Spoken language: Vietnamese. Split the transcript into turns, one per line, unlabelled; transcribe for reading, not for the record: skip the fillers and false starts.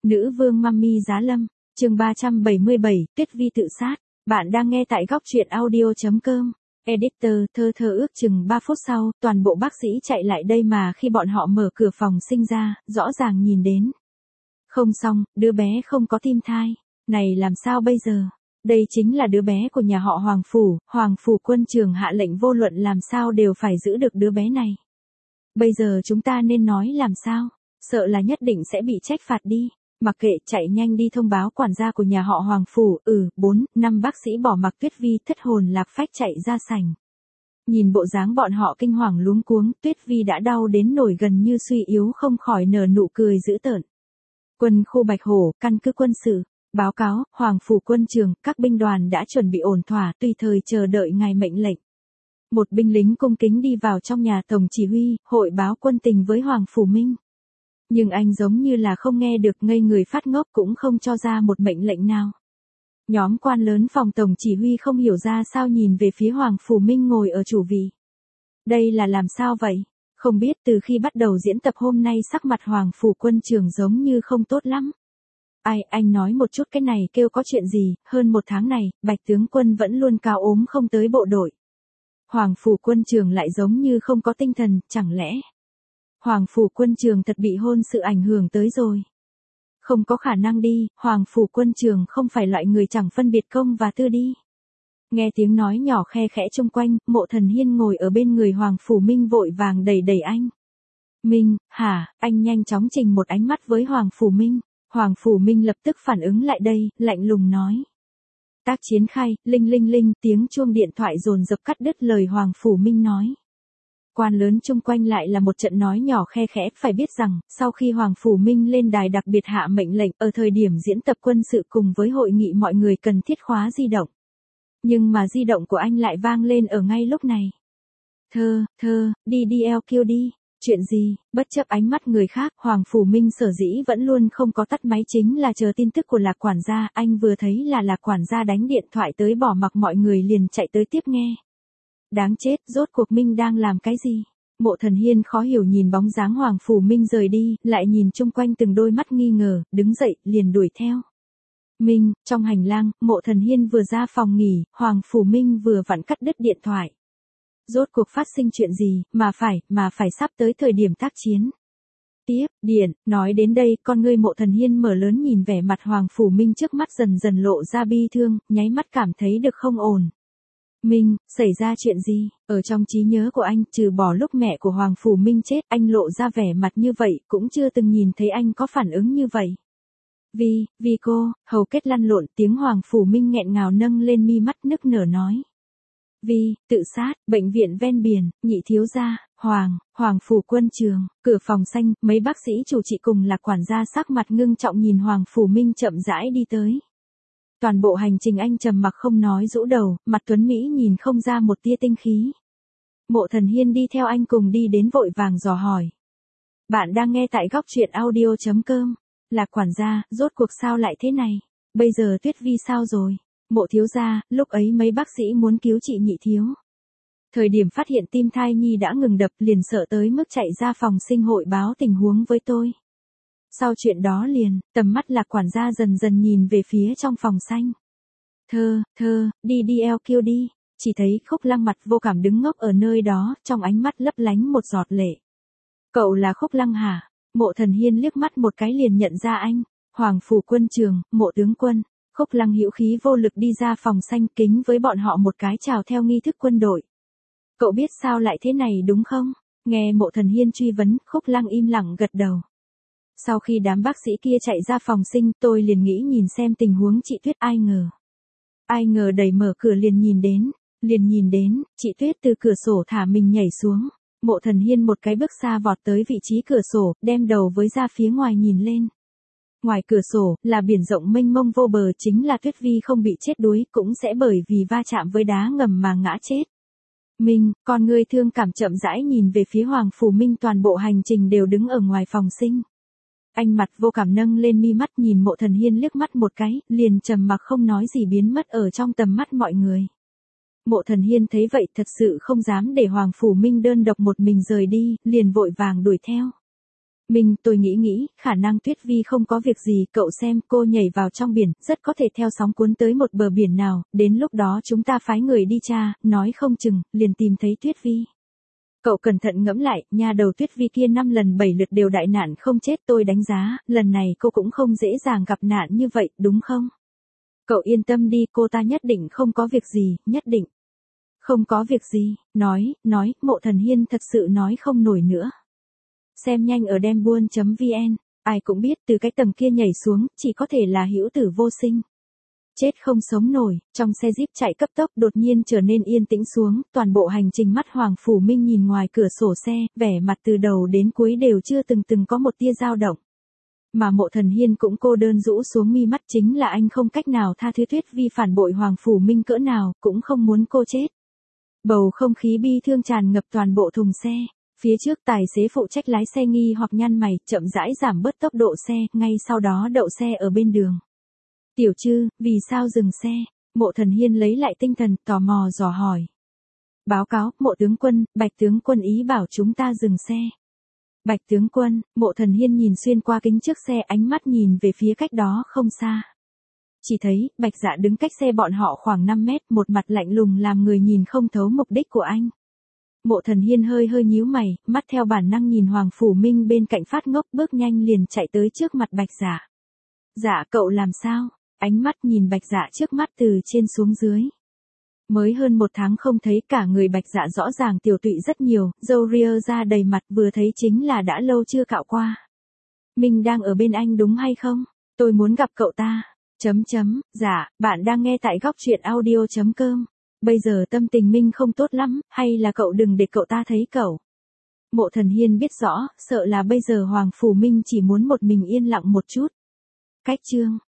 Nữ vương Mummy Giá Lâm, chương 377, Tuyết Vi tự sát. Bạn đang nghe tại góc truyện audio.com. Editor, thơ ước chừng 3 phút sau, toàn bộ bác sĩ chạy lại đây mà khi bọn họ mở cửa phòng sinh ra, rõ ràng nhìn đến. Không xong, đứa bé không có tim thai. Này làm sao bây giờ? Đây chính là đứa bé của nhà họ Hoàng Phủ Quân Trường hạ lệnh vô luận làm sao đều phải giữ được đứa bé này. Bây giờ chúng ta nên nói làm sao? Sợ là nhất định sẽ bị trách phạt đi. Mặc kệ, chạy nhanh đi thông báo quản gia của nhà họ Hoàng Phủ. 4-5 bác sĩ bỏ mặc Tuyết Vi thất hồn lạc phách chạy ra sảnh. Nhìn bộ dáng bọn họ kinh hoàng luống cuống, Tuyết Vi đã đau đến nổi gần như suy yếu không khỏi nở nụ cười dữ tợn. Quân khu Bạch Hổ, căn cứ quân sự. Báo cáo, Hoàng Phủ Quân Trường, các binh đoàn đã chuẩn bị ổn thỏa, tùy thời chờ đợi ngài mệnh lệnh. Một binh lính cung kính đi vào trong nhà tổng chỉ huy, hội báo quân tình với Hoàng Phủ Minh. Nhưng anh giống như là không nghe được, ngây người phát ngốc cũng không cho ra một mệnh lệnh nào. Nhóm quan lớn phòng tổng chỉ huy không hiểu ra sao nhìn về phía Hoàng Phủ Minh ngồi ở chủ vị. Đây là làm sao vậy? Không biết từ khi bắt đầu diễn tập hôm nay sắc mặt Hoàng Phủ Quân Trường giống như không tốt lắm. Ai, anh nói một chút cái này kêu có chuyện gì, hơn một tháng này, Bạch tướng quân vẫn luôn cao ốm không tới bộ đội. Hoàng Phủ Quân Trường lại giống như không có tinh thần, chẳng lẽ Hoàng Phủ Quân Trường thật bị hôn sự ảnh hưởng tới rồi? Không có khả năng đi, Hoàng Phủ Quân Trường không phải loại người chẳng phân biệt công và tư đi. Nghe tiếng nói nhỏ khe khẽ chung quanh, Mộ Thần Hiên ngồi ở bên người Hoàng Phủ Minh vội vàng đẩy anh. Minh, hả? Anh nhanh chóng trình một ánh mắt với Hoàng Phủ Minh. Hoàng Phủ Minh lập tức phản ứng lại đây, lạnh lùng nói. Tác chiến khai, linh, tiếng chuông điện thoại dồn dập cắt đứt lời Hoàng Phủ Minh nói. Quan lớn chung quanh lại là một trận nói nhỏ khe khẽ, phải biết rằng, sau khi Hoàng Phủ Minh lên đài đặc biệt hạ mệnh lệnh, ở thời điểm diễn tập quân sự cùng với hội nghị mọi người cần thiết khóa di động. Nhưng mà di động của anh lại vang lên ở ngay lúc này. Đi LQ đi. Chuyện gì? Bất chấp ánh mắt người khác, Hoàng Phủ Minh sở dĩ vẫn luôn không có tắt máy chính là chờ tin tức của Lạc quản gia. Anh vừa thấy là Lạc quản gia đánh điện thoại tới bỏ mặc mọi người liền chạy tới tiếp nghe. Đáng chết, rốt cuộc Minh đang làm cái gì? Mộ Thần Hiên khó hiểu nhìn bóng dáng Hoàng Phủ Minh rời đi, lại nhìn chung quanh từng đôi mắt nghi ngờ, đứng dậy, liền đuổi theo. Minh, trong hành lang, Mộ Thần Hiên vừa ra phòng nghỉ, Hoàng Phủ Minh vừa vặn cắt đứt điện thoại. Rốt cuộc phát sinh chuyện gì, mà phải sắp tới thời điểm tác chiến. Tiếp, điện, nói đến đây, con ngươi Mộ Thần Hiên mở lớn nhìn vẻ mặt Hoàng Phủ Minh trước mắt dần dần lộ ra bi thương, nháy mắt cảm thấy được không ổn. Minh, xảy ra chuyện gì? Ở trong trí nhớ của anh, trừ bỏ lúc mẹ của Hoàng Phủ Minh chết, anh lộ ra vẻ mặt như vậy, cũng chưa từng nhìn thấy anh có phản ứng như vậy. Vì cô, hầu kết lăn lộn, tiếng Hoàng Phủ Minh nghẹn ngào nâng lên mi mắt nức nở nói. Tự sát, bệnh viện ven biển, nhị thiếu gia, Hoàng Phủ Quân Trường, cửa phòng xanh, mấy bác sĩ chủ trị cùng là quản gia sắc mặt ngưng trọng nhìn Hoàng Phủ Minh chậm rãi đi tới. Toàn bộ hành trình anh trầm mặc không nói rũ đầu, mặt tuấn Mỹ nhìn không ra một tia tinh khí. Mộ Thần Hiên đi theo anh cùng đi đến vội vàng dò hỏi. Bạn đang nghe tại góc truyện audio.com. Lạc quản gia, rốt cuộc sao lại thế này? Bây giờ Tuyết Vi sao rồi? Mộ thiếu gia, lúc ấy mấy bác sĩ muốn cứu chị nhị thiếu. Thời điểm phát hiện tim thai nhi đã ngừng đập liền sợ tới mức chạy ra phòng sinh hội báo tình huống với tôi. Sau chuyện đó liền, tầm mắt Lạc quản gia dần dần nhìn về phía trong phòng xanh. Đi LQ đi. Chỉ thấy Khúc Lăng mặt vô cảm đứng ngốc ở nơi đó, trong ánh mắt lấp lánh một giọt lệ. Cậu là Khúc Lăng hả? Mộ Thần Hiên liếc mắt một cái liền nhận ra anh. Hoàng Phủ Quân Trường, Mộ tướng quân. Khúc Lăng hữu khí vô lực đi ra phòng xanh kính với bọn họ một cái chào theo nghi thức quân đội. Cậu biết sao lại thế này đúng không? Nghe Mộ Thần Hiên truy vấn, Khúc Lăng im lặng gật đầu. Sau khi đám bác sĩ kia chạy ra phòng sinh, tôi liền nghĩ nhìn xem tình huống chị Tuyết, ai ngờ đẩy mở cửa liền nhìn đến, chị Tuyết từ cửa sổ thả mình nhảy xuống. Mộ Thần Hiên một cái bước xa vọt tới vị trí cửa sổ, đem đầu với ra phía ngoài nhìn lên. Ngoài cửa sổ, là biển rộng mênh mông vô bờ, chính là Tuyết Vi không bị chết đuối, cũng sẽ bởi vì va chạm với đá ngầm mà ngã chết. Minh, con ngươi thương cảm chậm rãi nhìn về phía Hoàng Phủ Minh, toàn bộ hành trình đều đứng ở ngoài phòng sinh. Anh mặt vô cảm nâng lên mi mắt nhìn Mộ Thần Hiên liếc mắt một cái, liền trầm mặc không nói gì biến mất ở trong tầm mắt mọi người. Mộ Thần Hiên thấy vậy thật sự không dám để Hoàng Phủ Minh đơn độc một mình rời đi, liền vội vàng đuổi theo. Minh, tôi nghĩ, khả năng Tuyết Vi không có việc gì, cậu xem, cô nhảy vào trong biển, rất có thể theo sóng cuốn tới một bờ biển nào, đến lúc đó chúng ta phái người đi tra, nói không chừng, liền tìm thấy Tuyết Vi. Cậu cẩn thận ngẫm lại, nhà đầu Tuyết Vi kia 5 lần 7 lượt đều đại nạn không chết, tôi đánh giá, lần này cô cũng không dễ dàng gặp nạn như vậy, đúng không? Cậu yên tâm đi, cô ta nhất định không có việc gì, nhất định. Không có việc gì, nói, Mộ Thần Hiên thật sự nói không nổi nữa. Xem nhanh ở dembuôn.vn, ai cũng biết từ cái tầng kia nhảy xuống, chỉ có thể là hữu tử vô sinh. Chết không sống nổi, trong xe Jeep chạy cấp tốc đột nhiên trở nên yên tĩnh xuống, toàn bộ hành trình mắt Hoàng Phủ Minh nhìn ngoài cửa sổ xe, vẻ mặt từ đầu đến cuối đều chưa từng có một tia dao động. Mà Mộ Thần Hiên cũng cô đơn rũ xuống mi mắt, chính là anh không cách nào tha thứ Tuyết Vi phản bội Hoàng Phủ Minh cỡ nào, cũng không muốn cô chết. Bầu không khí bi thương tràn ngập toàn bộ thùng xe. Phía trước tài xế phụ trách lái xe nghi hoặc nhăn mày, chậm rãi giảm bớt tốc độ xe, ngay sau đó đậu xe ở bên đường. Tiểu Trư, vì sao dừng xe? Mộ Thần Hiên lấy lại tinh thần, tò mò dò hỏi. Báo cáo, Mộ tướng quân, Bạch tướng quân ý bảo chúng ta dừng xe. Bạch tướng quân, Mộ Thần Hiên nhìn xuyên qua kính trước xe, ánh mắt nhìn về phía cách đó không xa. Chỉ thấy, Bạch Dạ đứng cách xe bọn họ khoảng 5 mét, một mặt lạnh lùng làm người nhìn không thấu mục đích của anh. Mộ Thần Hiên hơi nhíu mày, mắt theo bản năng nhìn Hoàng Phủ Minh bên cạnh phát ngốc, bước nhanh liền chạy tới trước mặt Bạch Dạ. Dạ cậu làm sao? Ánh mắt nhìn Bạch Dạ trước mắt từ trên xuống dưới. Mới hơn 1 tháng không thấy, cả người Bạch Dạ rõ ràng tiểu tụy rất nhiều, râu ria ra đầy mặt, vừa thấy chính là đã lâu chưa cạo qua. Minh đang ở bên anh đúng hay không? Tôi muốn gặp cậu ta. Dạ, bạn đang nghe tại góc truyện audio.com. Bây giờ tâm tình Minh không tốt lắm, hay là cậu đừng để cậu ta thấy cậu. Mộ Thần Hiên biết rõ, sợ là bây giờ Hoàng Phủ Minh chỉ muốn một mình yên lặng một chút. Cách chương